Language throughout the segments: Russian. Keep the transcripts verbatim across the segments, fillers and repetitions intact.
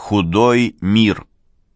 Худой мир.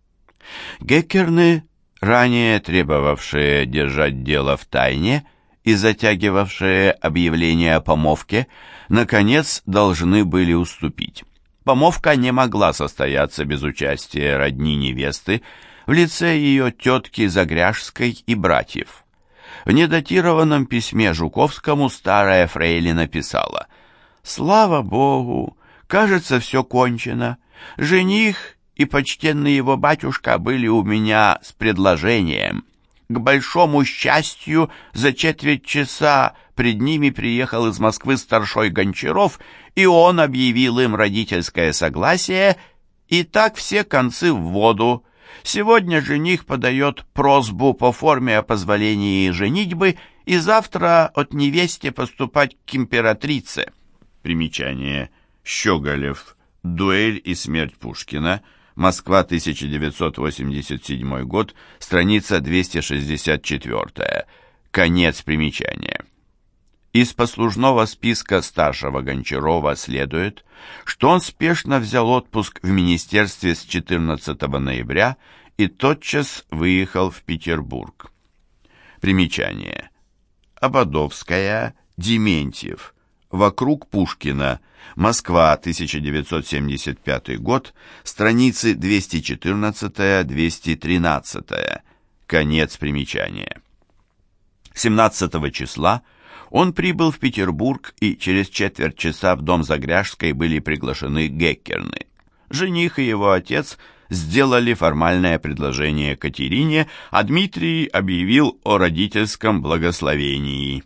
Геккерны, ранее требовавшие держать дело в тайне и затягивавшие объявление о помолвке, наконец должны были уступить. Помолвка не могла состояться без участия родни невесты в лице ее тетки Загряжской и братьев. В недатированном письме Жуковскому старая фрейлина писала: «Слава Богу, кажется, все кончено. Жених и почтенный его батюшка были у меня с предложением. К большому счастью, за четверть часа пред ними приехал из Москвы старшой Гончаров, и он объявил им родительское согласие, и так все концы в воду. Сегодня жених подает просьбу по форме о позволении женитьбы, и завтра от невесте поступать к императрице». Примечание. Щеголев. Дуэль и смерть Пушкина. Москва, тысяча девятьсот восемьдесят седьмой год, страница двести шестьдесят четыре. Конец примечания. Из послужного списка старшего Гончарова следует, что он спешно взял отпуск в министерстве с четырнадцатого ноября и тотчас выехал в Петербург. Примечание. Ободовская, Дементьев. Вокруг Пушкина. Москва, тысяча девятьсот семьдесят пятый год, страницы двести четырнадцать - двести тринадцать. Конец примечания. семнадцатого числа он прибыл в Петербург, и через четверть часа в дом Загряжской были приглашены Геккерны. Жених и его отец сделали формальное предложение Катерине, а Дмитрий объявил о родительском благословении.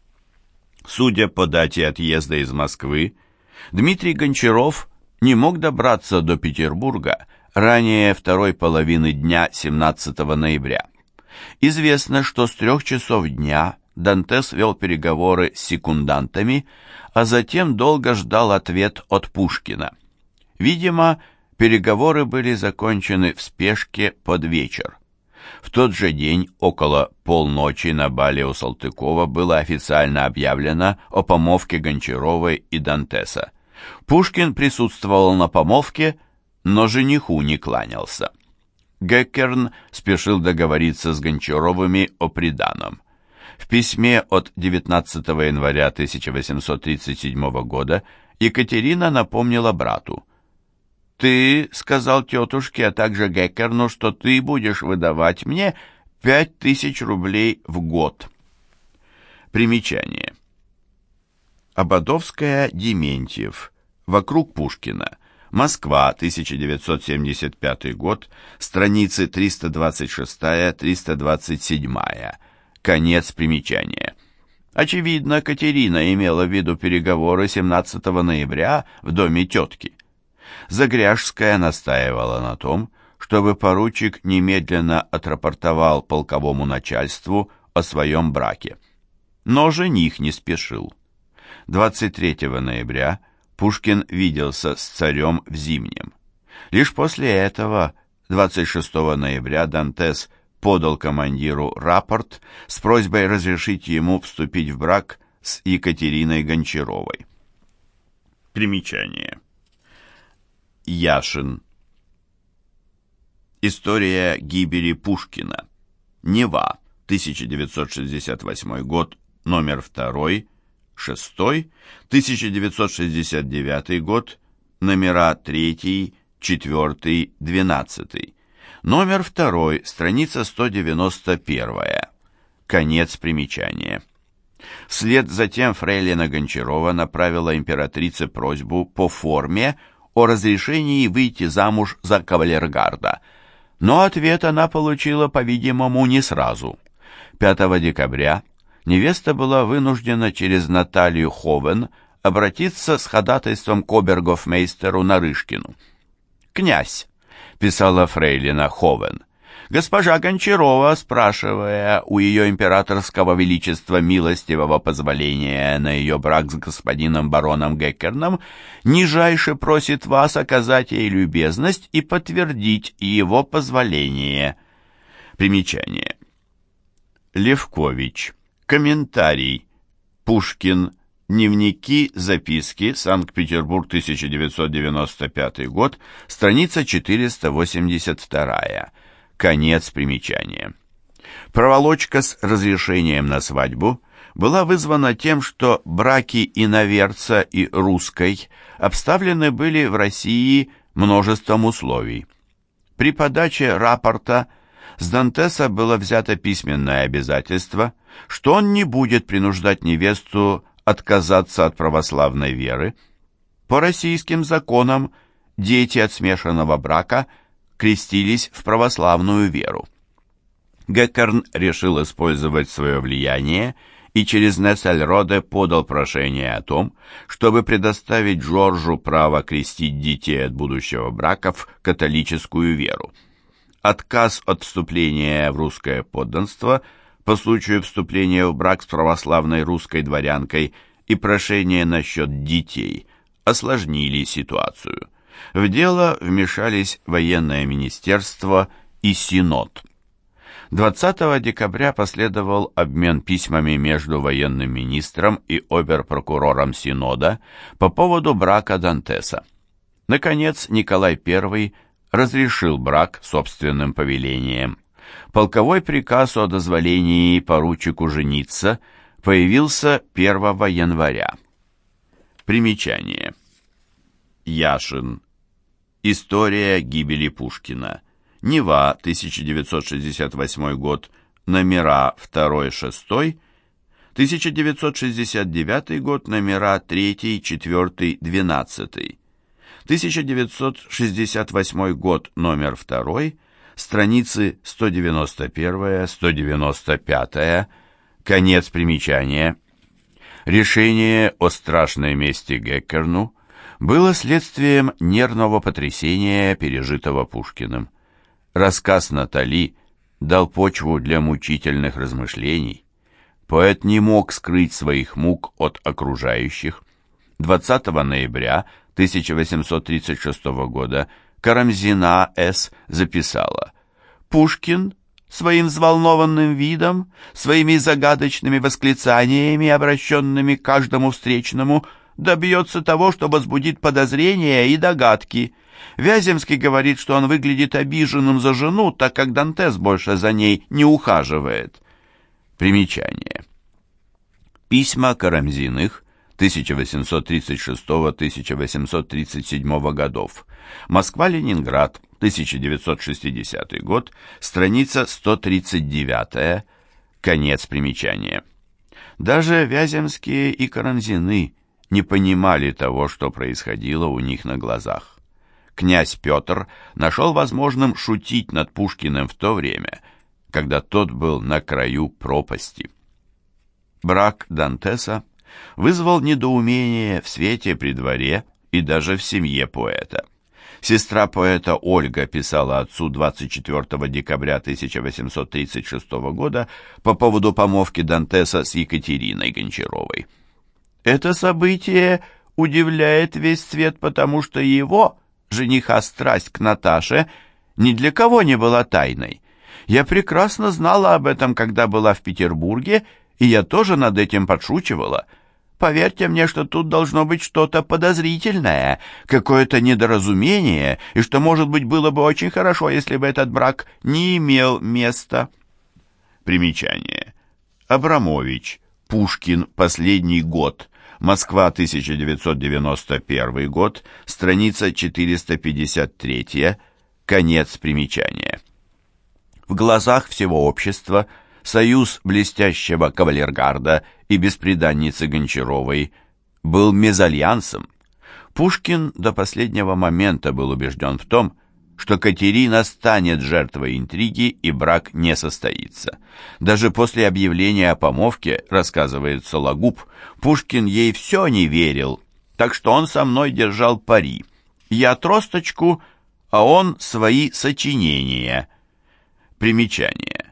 Судя по дате отъезда из Москвы, Дмитрий Гончаров не мог добраться до Петербурга ранее второй половины дня семнадцатого ноября. Известно, что с трех часов дня Дантес вел переговоры с секундантами, а затем долго ждал ответ от Пушкина. Видимо, переговоры были закончены в спешке под вечер. В тот же день, около полночи, на бале у Салтыкова было официально объявлено о помолвке Гончаровой и Дантеса. Пушкин присутствовал на помолвке, но жениху не кланялся. Геккерн спешил договориться с Гончаровыми о приданом. В письме от девятнадцатого января тысяча восемьсот тридцать седьмого года Екатерина напомнила брату: «Ты сказал тетушке, а также Геккерну, что ты будешь выдавать мне пять тысяч рублей в год». Примечание. Ободовская, Дементьев. Вокруг Пушкина. Москва, тысяча девятьсот семьдесят пятый год, страницы триста двадцать шесть - триста двадцать семь. Конец примечания. Очевидно, Катерина имела в виду переговоры семнадцатого ноября в доме тетки. Загряжская настаивала на том, чтобы поручик немедленно отрапортовал полковому начальству о своем браке. Но жених не спешил. двадцать третьего ноября Пушкин виделся с царем в Зимнем. Лишь после этого, двадцать шестого ноября, Дантес подал командиру рапорт с просьбой разрешить ему вступить в брак с Екатериной Гончаровой. Примечание. Яшин. История гибели Пушкина. Нева, тысяча девятьсот шестьдесят восьмой год, номер второй, шестой, тысяча девятьсот шестьдесят девятый год, номера третий, четвертый, двенадцатый. Номер второй, страница сто девяносто первая. Конец примечания. Вслед за тем фрейлина Гончарова направила императрице просьбу по форме о разрешении выйти замуж за кавалергарда, но ответ она получила, по-видимому, не сразу. пятого декабря невеста была вынуждена через Наталью Ховен обратиться с ходатайством к обергофмейстеру Нарышкину. «Князь», — писала фрейлина Ховен, — «госпожа Гончарова, спрашивая у ее императорского величества милостивого позволения на ее брак с господином бароном Геккерном, нижайше просит вас оказать ей любезность и подтвердить его позволение». Примечание. Левкович. Комментарий. Пушкин. Дневники, записки, Санкт-Петербург, тысяча девятьсот девяносто пятый год, страница четыреста восемьдесят два. Конец примечания. Проволочка с разрешением на свадьбу была вызвана тем, что браки иноверца и русской обставлены были в России множеством условий. При подаче рапорта с Дантеса было взято письменное обязательство, что он не будет принуждать невесту отказаться от православной веры. По российским законам дети от смешанного брака крестились в православную веру. Геккерн решил использовать свое влияние и через Нессельроде подал прошение о том, чтобы предоставить Джорджу право крестить детей от будущего брака в католическую веру. Отказ от вступления в русское подданство по случаю вступления в брак с православной русской дворянкой и прошение насчет детей осложнили ситуацию. В дело вмешались военное министерство и синод. двадцатого декабря последовал обмен письмами между военным министром и обер-прокурором синода по поводу брака Дантеса. Наконец, Николай Первый разрешил брак собственным повелением. Полковой приказ о дозволении поручику жениться появился первого января. Примечание. Яшин. История гибели Пушкина. Нева, тысяча девятьсот шестьдесят восьмой год, номера два-шесть, тысяча девятьсот шестьдесят девятый год, номера три, четыре, двенадцать, тысяча девятьсот шестьдесят восьмой год, номер два, страницы сто девяносто один - сто девяносто пять, конец примечания. Решение о страшной мести Геккерну было следствием нервного потрясения, пережитого Пушкиным. Рассказ Натали дал почву для мучительных размышлений. Поэт не мог скрыть своих мук от окружающих. двадцатого ноября тысяча восемьсот тридцать шестого года Карамзина С. записала: «Пушкин своим взволнованным видом, своими загадочными восклицаниями, обращенными к каждому встречному, добьется того, что возбудит подозрения и догадки. Вяземский говорит, что он выглядит обиженным за жену, так как Дантес больше за ней не ухаживает». Примечание. Письма Карамзиных тысяча восемьсот тридцать шестого — тысяча восемьсот тридцать седьмого годов. Москва-Ленинград, тысяча девятьсот шестидесятый год, страница сто тридцать девять, конец примечания. Даже Вяземские и Карамзины не понимали того, что происходило у них на глазах. Князь Петр нашел возможным шутить над Пушкиным в то время, когда тот был на краю пропасти. Брак Дантеса вызвал недоумение в свете при дворе и даже в семье поэта. Сестра поэта Ольга писала отцу двадцать четвёртого декабря тысяча восемьсот тридцать шестого года по поводу помолвки Дантеса с Екатериной Гончаровой. «Это событие удивляет весь свет, потому что его, жениха, страсть к Наташе ни для кого не была тайной. Я прекрасно знала об этом, когда была в Петербурге, и я тоже над этим подшучивала. Поверьте мне, что тут должно быть что-то подозрительное, какое-то недоразумение, и что, может быть, было бы очень хорошо, если бы этот брак не имел места». Примечание. Абрамович. Пушкин. Последний год. Москва, тысяча девятьсот девяносто первый год. Страница четыреста пятьдесят три. Конец примечания. В глазах всего общества союз блестящего кавалергарда и бесприданницы Гончаровой был мезальянсом. Пушкин до последнего момента был убежден в том, что Катерина станет жертвой интриги и брак не состоится. Даже после объявления о помолвке, рассказывает Сологуб, Пушкин ей все не верил, так что он со мной держал пари. Я тросточку, а он свои сочинения. Примечание.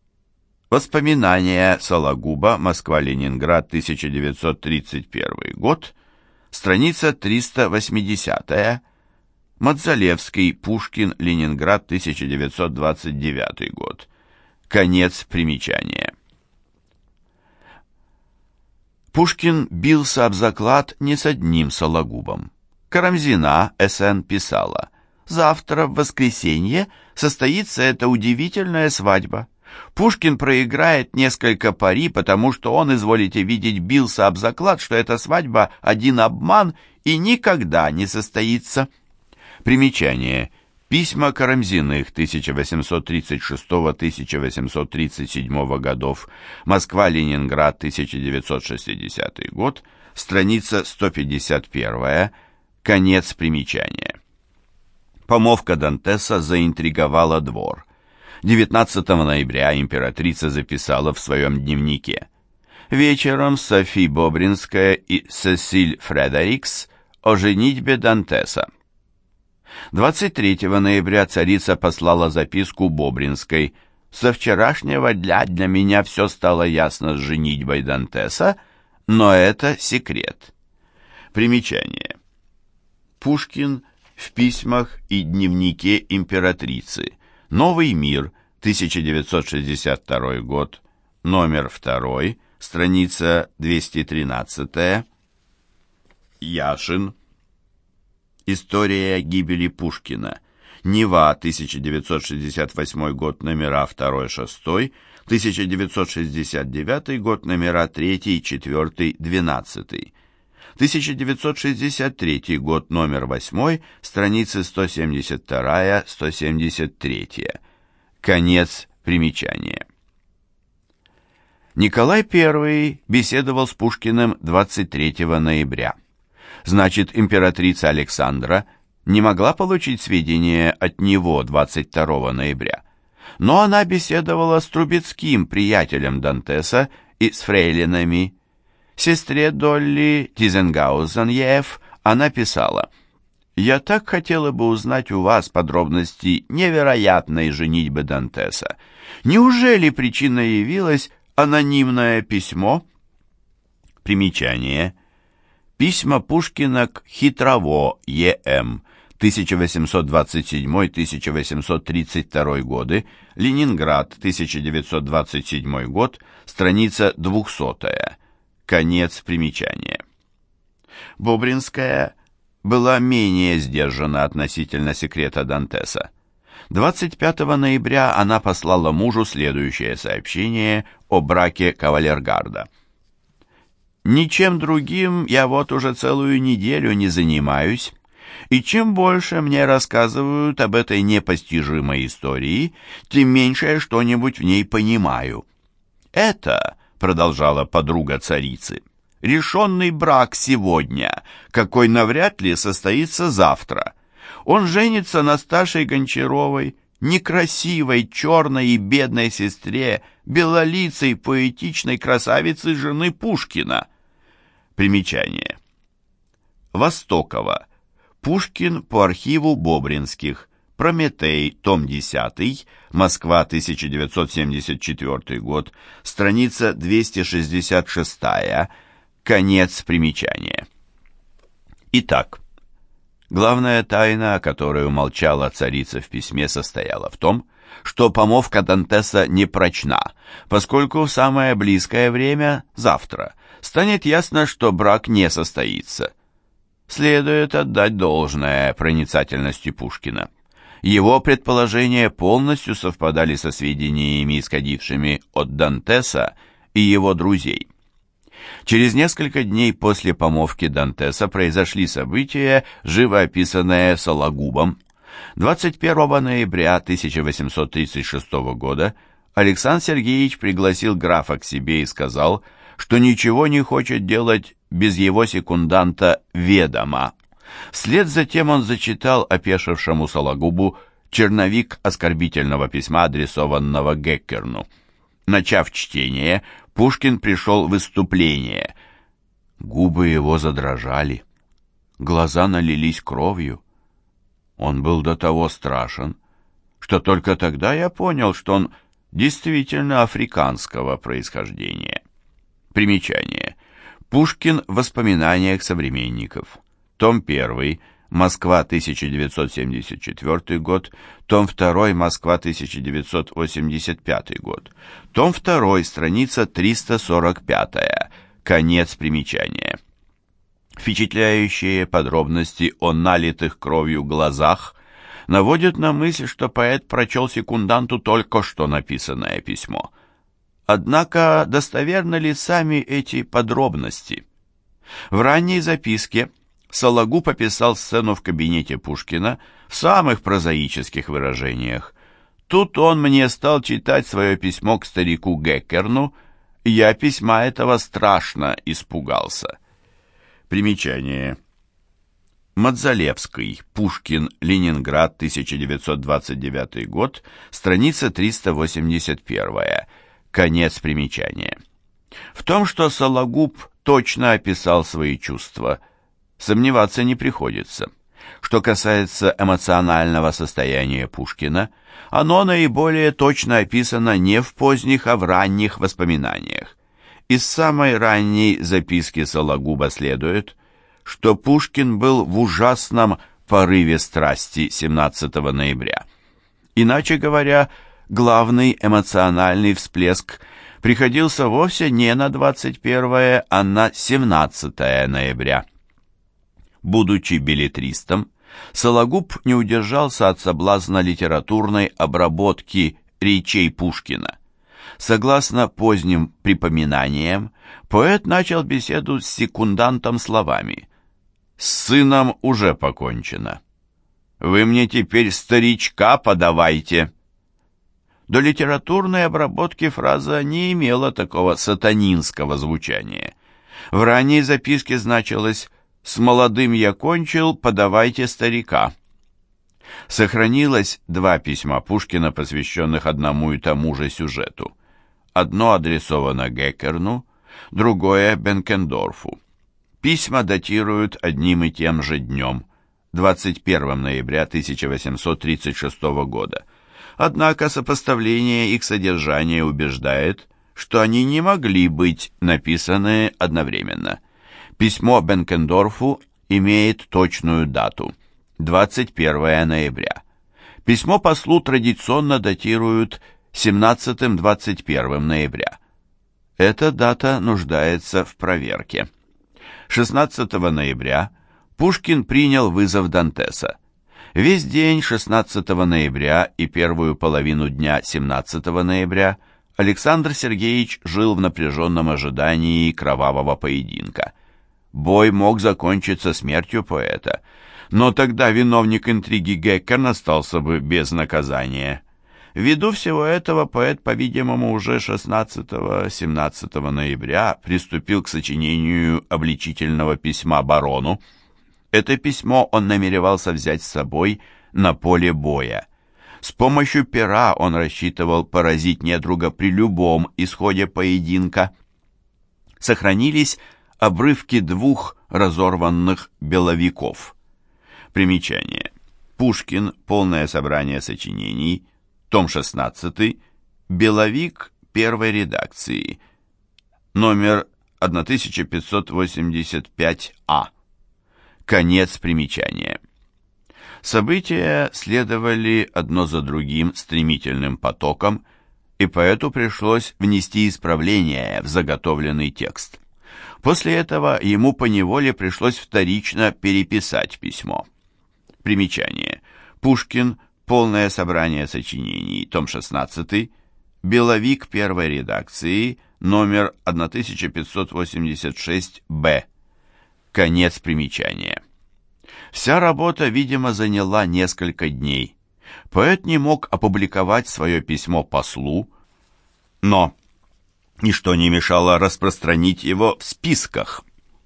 Воспоминания Сологуба, Москва-Ленинград, тысяча девятьсот тридцать первый год, страница триста восемьдесят. Мадзалевский, Пушкин, Ленинград, тысяча девятьсот двадцать девятый год. Конец примечания. Пушкин бился об заклад не с одним Сологубом. Карамзина, эс эн, писала: «Завтра, в воскресенье, состоится эта удивительная свадьба. Пушкин проиграет несколько пари, потому что он, изволите видеть, бился об заклад, что эта свадьба один обман и никогда не состоится». Примечание. Письма Карамзиных тысяча восемьсот тридцать шестого — тысяча восемьсот тридцать седьмого годов. Москва-Ленинград, тысяча девятьсот шестидесятый год. Страница сто пятьдесят первая. Конец примечания. Помолвка Дантеса заинтриговала двор. девятнадцатого ноября императрица записала в своем дневнике: «Вечером Софи Бобринская и Сесиль Фредерикс о женитьбе Дантеса». двадцать третьего ноября царица послала записку Бобринской: «Со вчерашнего дня для меня все стало ясно с женитьбой Дантеса, но это секрет». Примечание. Пушкин в письмах и дневнике императрицы. Новый мир, тысяча девятьсот шестьдесят второй год, номер два, страница двести тринадцать. Яшин. История гибели Пушкина. Нева, тысяча девятьсот шестьдесят восьмой год, номера два шесть, тысяча девятьсот шестьдесят девятый год, номера три четыре двенадцать. тысяча девятьсот шестьдесят третий год, номер восемь, страницы сто семьдесят два — сто семьдесят три. Конец примечания. Николай Первый беседовал с Пушкиным двадцать третьего ноября. Значит, императрица Александра не могла получить сведения от него двадцать второго ноября. Но она беседовала с Трубецким, приятелем Дантеса, и с фрейлинами. Сестре Долли Тизенгаузен-Еф она писала: «Я так хотела бы узнать у вас подробности невероятной женитьбы Дантеса. Неужели причиной явилось анонимное письмо?» Примечание. Письма Пушкина к Хитрово Е М тысяча восемьсот двадцать седьмой — тысяча восемьсот тридцать второй годы, Ленинград, тысяча девятьсот двадцать седьмой год, страница двухсотая. Конец примечания. Бобринская была менее сдержана относительно секрета Дантеса. двадцать пятого ноября она послала мужу следующее сообщение о браке кавалергарда. «Ничем другим я вот уже целую неделю не занимаюсь, и чем больше мне рассказывают об этой непостижимой истории, тем меньше я что-нибудь в ней понимаю. Это, — продолжала подруга царицы, — решенный брак сегодня, какой навряд ли состоится завтра. Он женится на старшей Гончаровой, некрасивой, черной и бедной сестре, белолицей, поэтичной красавицы жены Пушкина». Примечание. Востокова. Пушкин по архиву Бобринских. Прометей, том десятый, Москва, тысяча девятьсот семьдесят четвёртый год, страница двести шестьдесят шесть. Конец примечания. Итак, главная тайна, о которой умолчала царица в письме, состояла в том, что помолвка Дантеса не прочна, поскольку в самое близкое время, завтра, станет ясно, что брак не состоится. Следует отдать должное проницательности Пушкина. Его предположения полностью совпадали со сведениями, исходившими от Дантеса и его друзей. Через несколько дней после помолвки Дантеса произошли события, живо описанные Сологубом. двадцать первого ноября тысяча восемьсот тридцать шестого года Александр Сергеевич пригласил графа к себе и сказал, что ничего не хочет делать без его секунданта ведома. Вслед за тем он зачитал опешившему Сологубу черновик оскорбительного письма, адресованного Геккерну. Начав чтение, Пушкин пришел в выступление. Губы его задрожали, глаза налились кровью. Он был до того страшен, что только тогда я понял, что он действительно африканского происхождения. Примечание. Пушкин в воспоминаниях современников. Том первый, Москва, тысяча девятьсот семьдесят четвёртый год, том второй, Москва, тысяча девятьсот восемьдесят пятый год, том второй, страница триста сорок пять, Конец примечания. Впечатляющие подробности о налитых кровью глазах наводят на мысль, что поэт прочел секунданту только что написанное письмо. Однако достоверны ли сами эти подробности? В ранней записке Сологуб описал сцену в кабинете Пушкина в самых прозаических выражениях. Тут он мне стал читать свое письмо к старику Геккерну, и я письма этого страшно испугался. Примечание. Мадзалевский, Пушкин, Ленинград, тысяча девятьсот двадцать девятый год, страница триста восемьдесят один. Конец примечания. В том, что Сологуб точно описал свои чувства, сомневаться не приходится. Что касается эмоционального состояния Пушкина, оно наиболее точно описано не в поздних, а в ранних воспоминаниях. Из самой ранней записки Сологуба следует, что Пушкин был в ужасном порыве страсти семнадцатого ноября. Иначе говоря, главный эмоциональный всплеск приходился вовсе не на двадцать первое, а на семнадцатое ноября. Будучи беллетристом, Сологуб не удержался от соблазна литературной обработки речей Пушкина. Согласно поздним припоминаниям, поэт начал беседу с секундантом словами: «С сыном уже покончено. Вы мне теперь старичка подавайте». До литературной обработки фраза не имела такого сатанинского звучания. В ранней записке значилось: «С молодым я кончил, подавайте старика». Сохранилось два письма Пушкина, посвященных одному и тому же сюжету. Одно адресовано Геккерну, другое Бенкендорфу. Письма датируют одним и тем же днем, двадцать первого ноября тысяча восемьсот тридцать шестого года. Однако сопоставление их содержания убеждает, что они не могли быть написаны одновременно. Письмо Бенкендорфу имеет точную дату – двадцать первого ноября. Письмо послу традиционно датируют семнадцатым-двадцать первым ноября. Эта дата нуждается в проверке. шестнадцатого ноября Пушкин принял вызов Дантеса. Весь день шестнадцатого ноября и первую половину дня семнадцатого ноября Александр Сергеевич жил в напряженном ожидании кровавого поединка. Бой мог закончиться смертью поэта, но тогда виновник интриги Геккерн остался бы без наказания. Ввиду всего этого поэт, по-видимому, уже шестнадцатого-семнадцатого ноября приступил к сочинению обличительного письма барону. Это письмо он намеревался взять с собой на поле боя. С помощью пера он рассчитывал поразить недруга при любом исходе поединка. Сохранились обрывки двух разорванных беловиков. Примечание. Пушкин. Полное собрание сочинений. Том шестнадцатый. Беловик первой редакции. Номер тысяча пятьсот восемьдесят пять А. Конец примечания. События следовали одно за другим стремительным потоком, и поэту пришлось внести исправления в заготовленный текст. После этого ему поневоле пришлось вторично переписать письмо. Примечание. Пушкин. Полное собрание сочинений. Том шестнадцатый. Беловик первой редакции. Номер тысяча пятьсот восемьдесят шесть Б. Конец примечания. Вся работа, видимо, заняла несколько дней. Поэт не мог опубликовать свое письмо послу, но ничто не мешало распространить его в списках.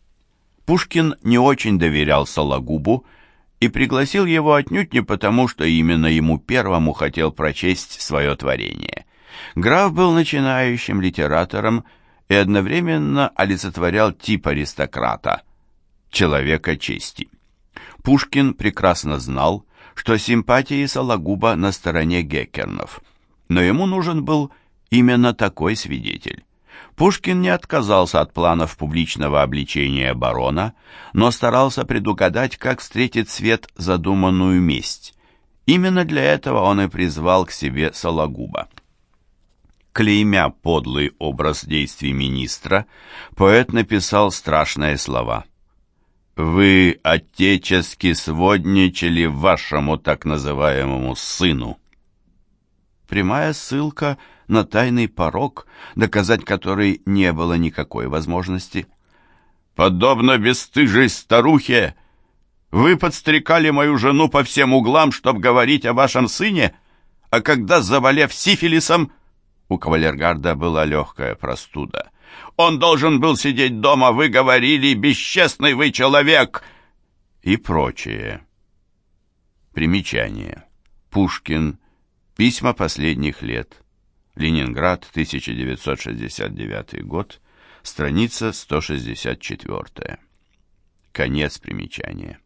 Пушкин не очень доверял Сологубу и пригласил его отнюдь не потому, что именно ему первому хотел прочесть свое творение. Граф был начинающим литератором и одновременно олицетворял тип аристократа, человека чести. Пушкин прекрасно знал, что симпатии Сологуба на стороне Геккернов, но ему нужен был именно такой свидетель. Пушкин не отказался от планов публичного обличения барона, но старался предугадать, как встретит свет задуманную месть. Именно для этого он и призвал к себе Сологуба. Клеймя подлый образ действий министра, поэт написал страшные слова. «Вы отечески сводничали вашему так называемому сыну». Прямая ссылка на тайный порок, доказать который не было никакой возможности. «Подобно бесстыжей старухе, вы подстрекали мою жену по всем углам, чтоб говорить о вашем сыне, а когда, заболев сифилисом, у кавалергарда была легкая простуда, он должен был сидеть дома, вы говорили, бесчестный вы человек!» И прочее. Примечание. Пушкин. Письма последних лет. Ленинград, тысяча девятьсот шестьдесят девятый год. Страница сто шестьдесят четыре. Конец примечания.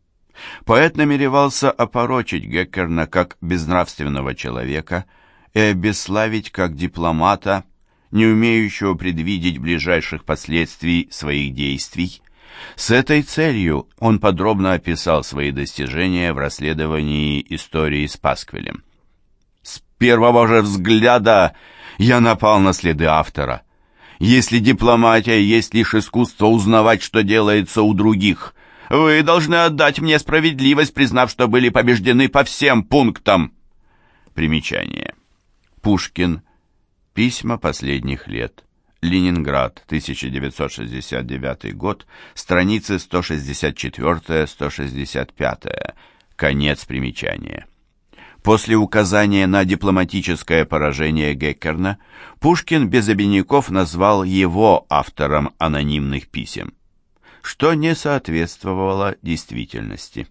Поэт намеревался опорочить Геккерна как безнравственного человека и обесславить как дипломата, не умеющего предвидеть ближайших последствий своих действий. С этой целью он подробно описал свои достижения в расследовании истории с Пасквилем. «С первого же взгляда я напал на следы автора. Если дипломатия есть лишь искусство узнавать, что делается у других, вы должны отдать мне справедливость, признав, что были побеждены по всем пунктам». Примечание. Пушкин. Письма последних лет. Ленинград, тысяча девятьсот шестьдесят девятый год, страницы сто шестьдесят четыре — сто шестьдесят пять. Конец примечания. После указания на дипломатическое поражение Геккерна, Пушкин без обиняков назвал его автором анонимных писем, что не соответствовало действительности.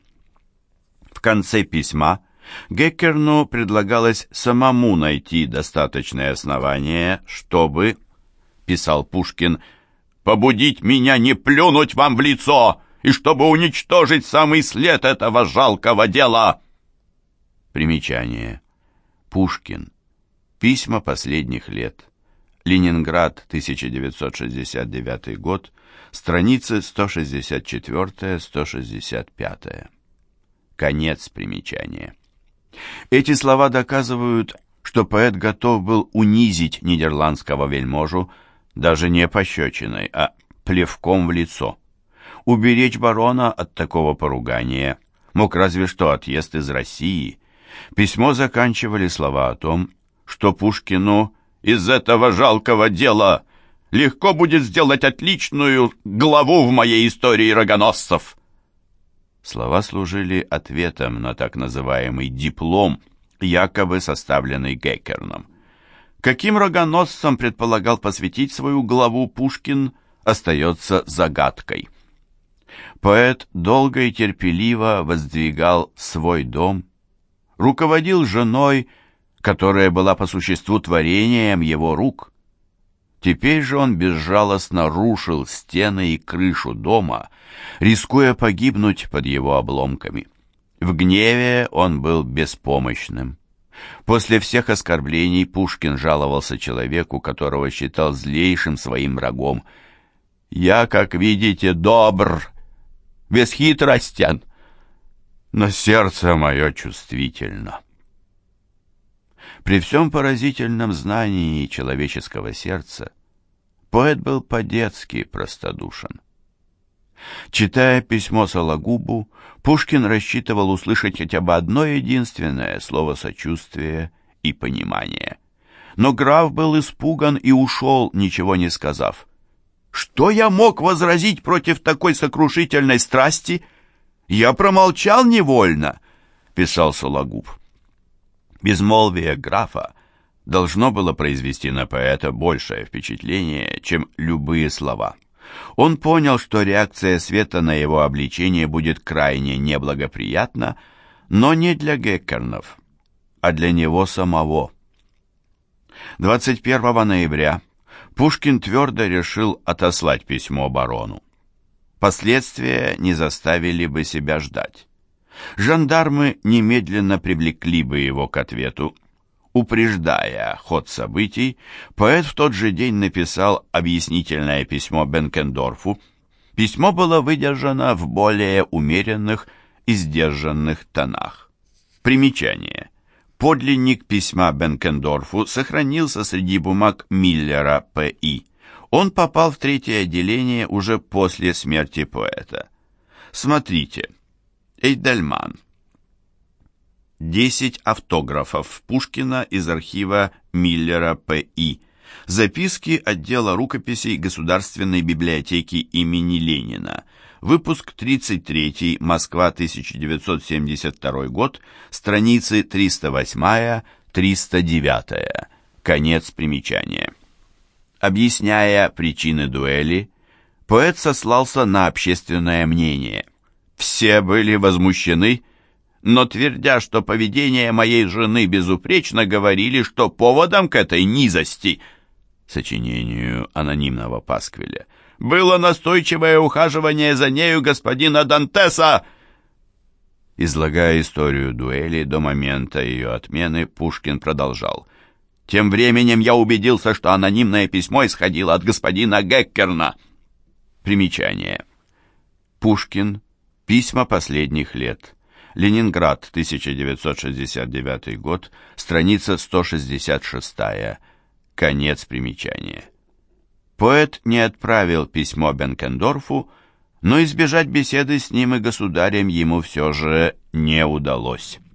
В конце письма Геккерну предлагалось самому найти достаточное основание, чтобы, писал Пушкин, «побудить меня не плюнуть вам в лицо и чтобы уничтожить самый след этого жалкого дела». Примечание. Пушкин. Письма последних лет. Ленинград, тысяча девятьсот шестьдесят девятый год, страницы сто шестьдесят четыре — сто шестьдесят пять. Конец примечания. Эти слова доказывают, что поэт готов был унизить нидерландского вельможу даже не пощечиной, а плевком в лицо. Уберечь барона от такого поругания мог разве что отъезд из России. Письмо заканчивали слова о том, что Пушкину из этого жалкого дела легко будет сделать отличную главу в моей истории рогоносцев. Слова служили ответом на так называемый диплом, якобы составленный Геккерном. Каким рогоносцам предполагал посвятить свою главу Пушкин, остается загадкой. Поэт долго и терпеливо воздвигал свой дом, руководил женой, которая была по существу творением его рук. Теперь же он безжалостно рушил стены и крышу дома, рискуя погибнуть под его обломками. В гневе он был беспомощным. После всех оскорблений Пушкин жаловался человеку, которого считал злейшим своим врагом. «Я, как видите, добр, бесхитростен, но сердце мое чувствительно». При всем поразительном знании человеческого сердца поэт был по-детски простодушен. Читая письмо Сологубу, Пушкин рассчитывал услышать хотя бы одно единственное слово сочувствия и понимания. Но граф был испуган и ушел, ничего не сказав. «Что я мог возразить против такой сокрушительной страсти? Я промолчал невольно», — писал Сологуб. Безмолвие графа должно было произвести на поэта большее впечатление, чем любые слова. Он понял, что реакция света на его обличение будет крайне неблагоприятна, но не для Геккернов, а для него самого. двадцать первого ноября Пушкин твердо решил отослать письмо барону. Последствия не заставили бы себя ждать. Жандармы немедленно привлекли бы его к ответу. Упреждая ход событий, поэт в тот же день написал объяснительное письмо Бенкендорфу. Письмо было выдержано в более умеренных и сдержанных тонах. Примечание. Подлинник письма Бенкендорфу сохранился среди бумаг Миллера П И Он попал в третье отделение уже после смерти поэта. Смотрите. Эйдельман. Десять автографов Пушкина из архива Миллера П И Записки отдела рукописей Государственной библиотеки имени Ленина. Выпуск тридцать третий, Москва, тысяча девятьсот семьдесят второй год, страницы триста восемь — триста девять. Конец примечания. Объясняя причины дуэли, поэт сослался на общественное мнение. Все были возмущены, но, твердя, что поведение моей жены безупречно, говорили, что поводом к этой низости, сочинению анонимного пасквиля, было настойчивое ухаживание за нею господина Дантеса. Излагая историю дуэли до момента ее отмены, Пушкин продолжал. Тем временем я убедился, что анонимное письмо исходило от господина Геккерна. Примечание. Пушкин. Письма последних лет. Ленинград, тысяча девятьсот шестьдесят девятый год, страница сто шестьдесят шесть. Конец примечания. Поэт не отправил письмо Бенкендорфу, но избежать беседы с ним и государем ему все же не удалось.